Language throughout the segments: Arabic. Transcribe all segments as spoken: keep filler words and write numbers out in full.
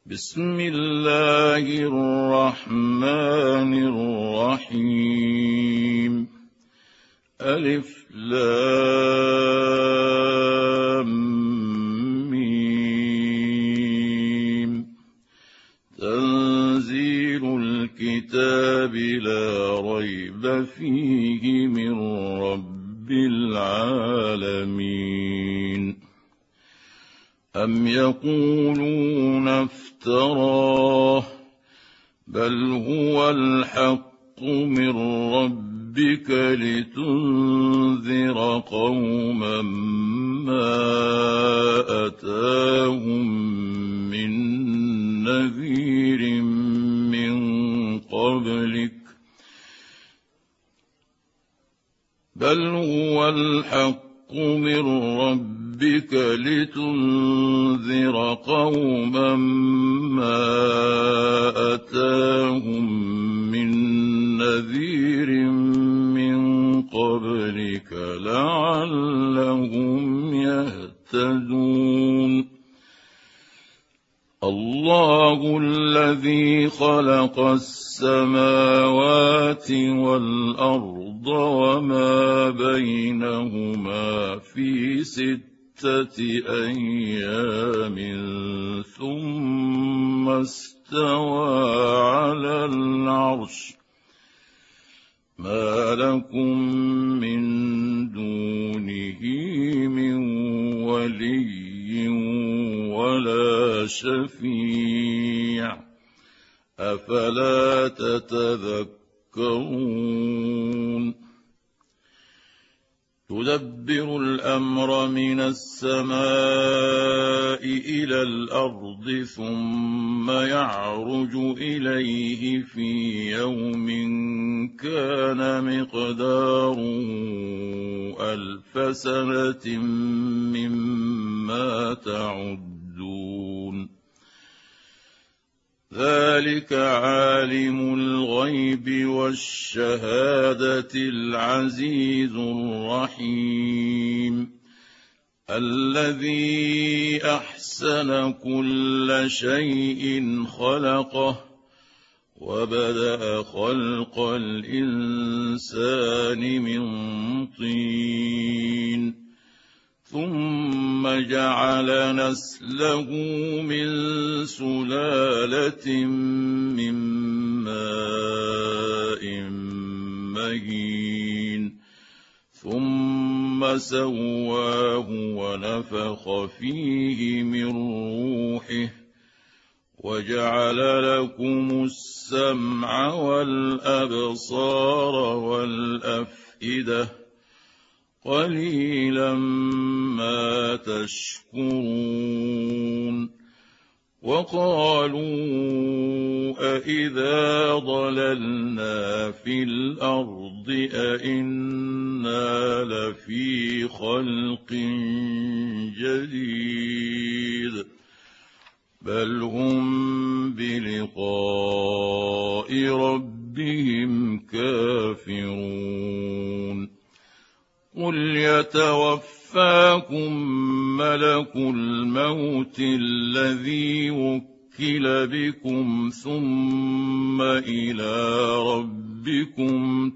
بسم الله الرحمن الرحيم. ألف لام ميم. تنزيل الكتاب لا ريب فيه من رب العالمين. أم يقولون افتراه بل هو الحق من ربك لتنذر قوما ما أتاهم من نذير من قبلك بل هو الحق من ربك بك لتنذر قوما ما أتاهم من نذير من قبلك لعلهم يهتدون. الله الذي خلق السماوات والأرض وما بينهما في ست أيام ثم استوى على العرش ما لكم من دونه من ولي ولا شفيع أفلا تتذكرون. يدبر الأمر من السماء إلى الأرض ثم يعرج إليه في يوم كان مقداره ألف سنة مما تعدون. ذلك عالم الغيب والشهادة العزيز الرحيم الذي أحسن كل شيء خلقه وبدأ خلق الإنسان من طين ثم جعل نسله من سلالة من ماء مهين ثم سواه ونفخ فيه من روحه وجعل لكم السمع والأبصار والأفئدة قليلا ما تشكرون. وقالوا أإذا ضللنا في الأرض أإنا لفي خلق جديد بل هم بلقاء ربهم كافرون. قل يتوفاكم ملك الموت الذي وكل بكم ثم إلى ربكم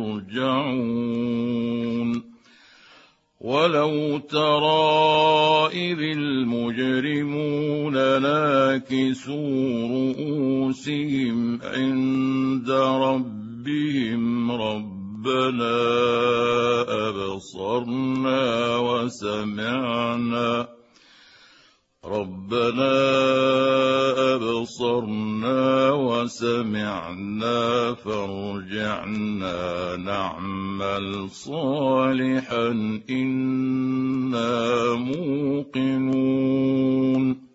ترجعون. ولو ترى إذ المجرمون ناكسوا رؤوسهم عند ربهم ربنا أبصرنا وسمعنا ربنا أبصرنا وسمعنا فارجعنا نعمل صالحا إنا موقنون.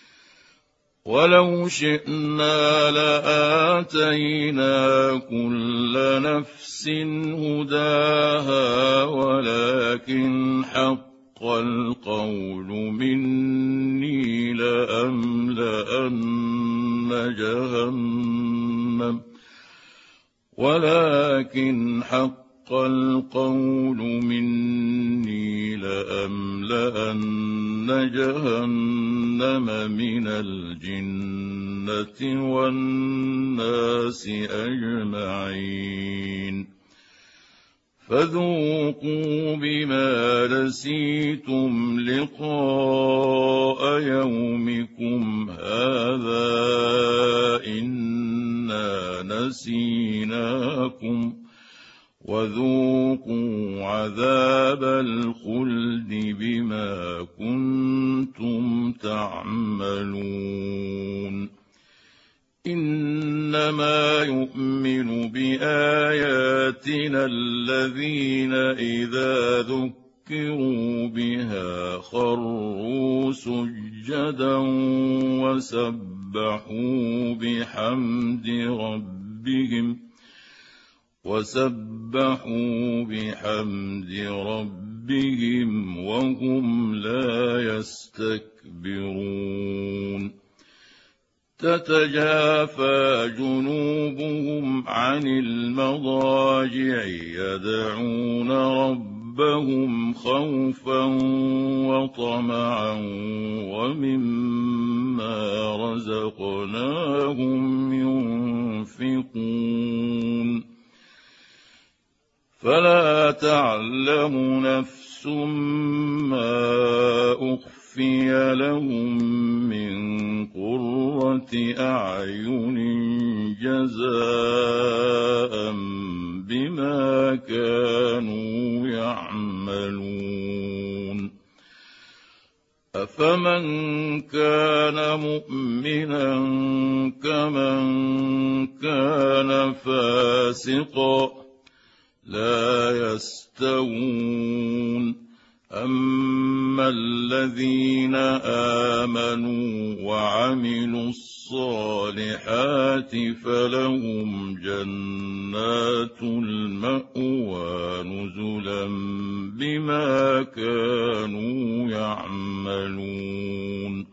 ولو شئنا لآتينا كل نفس هداها ولكن حق القول مني لأملأن جهنم ولكن حق حق القول مني لأملأن جهنم من الجنة والناس أجمعين فذوقوا بما نسيتم لقاء يومكم هذا إنا نسيناكم وذوقوا عذاب الخلد بما كنتم تعملون إنما يؤمن بآياتنا الذين إذا ذكروا بها خروا سجدا وسبحوا بحمد ربهم وسبحوا بحمد ربهم وهم لا يستكبرون تتجافى جنوبهم عن المضاجع يدعون ربهم خوفا وطمعا ومما رزقناهم ينفقون فلا تعلم نفس ما أخفي لهم من قرة أعين جزاء بما كانوا يعملون أفمن كان مؤمنا كمن كان فاسقا لا يستوون أما الذين آمنوا وعملوا الصالحات فلهم جنات المأوى نزلا بما كانوا يعملون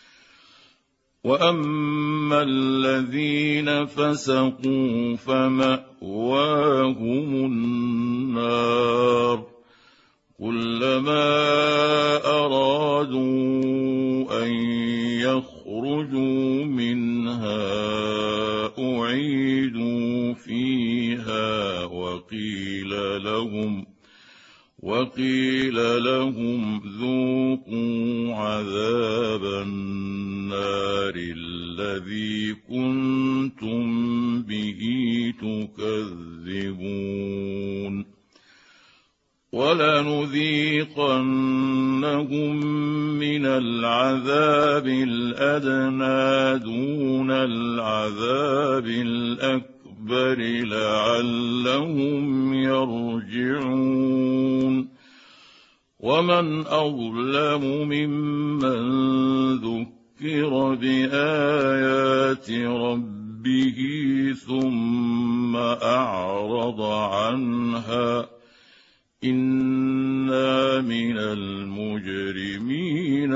وأما الذين فسقوا فمأواهم النار كلما أرادوا أن يخرجوا منها أعيدوا فيها وقيل لهم وقيل لهم ذوقوا عذاب النار الذي كنتم به تكذبون ولنذيقنهم من العذاب الأدنى دون العذاب الأكبر لعلهم يرجعون ومن أظلم ممن ذكر بآيات ربه ثم أعرض عنها إنا من المجرمين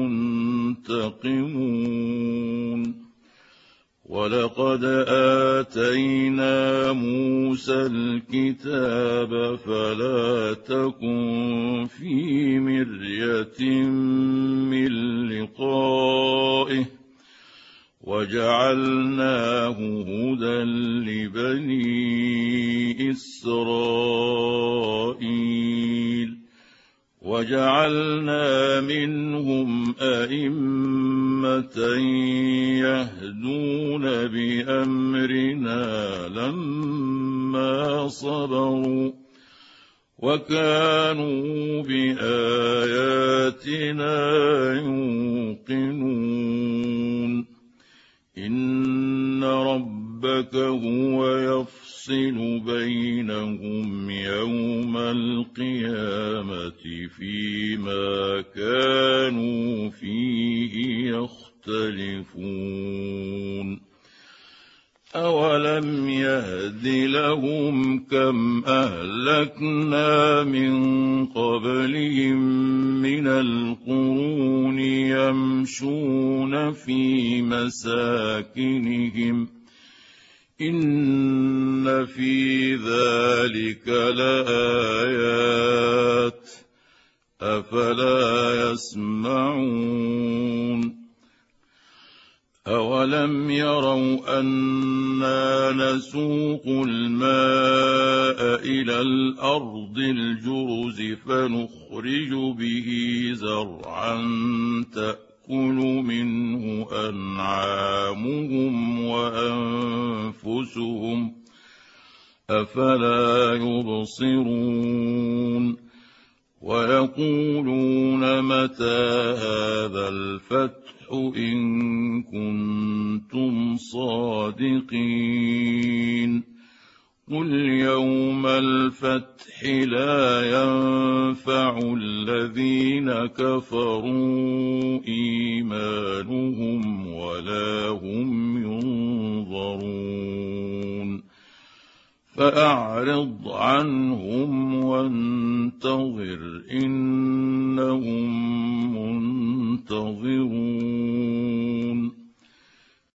منتقمون ولقد آتينا موسى الكتاب فلا تكن في مرية من لقائه وجعلناه هدى لبني إسرائيل وجعلنا منهم أئمة يهدون بأمرنا لما صبروا وكانوا بآياتنا يوقنون إن ربك هو يفصل بينهم يوم القيامة فيما كانوا فيه يختلفون أولم يهد لهم كم أهلكنا من قبلهم من القرون يمشون في مساكنهم إن في ذلك لآيات أفلا يسمعون أولم يروا أنا نسوق الماء إلى الأرض الجرز فنخرج به زرعا تأكل منه أنعامهم وأنفسهم أفلا يبصرون ويقولون متى هذا الفتح إن كنتم صادقين قل يوم الفتح لا ينفع الذين كفروا إيمانهم ولا هم ينظرون فأعرض عنهم وانتظر إنهم منتظرون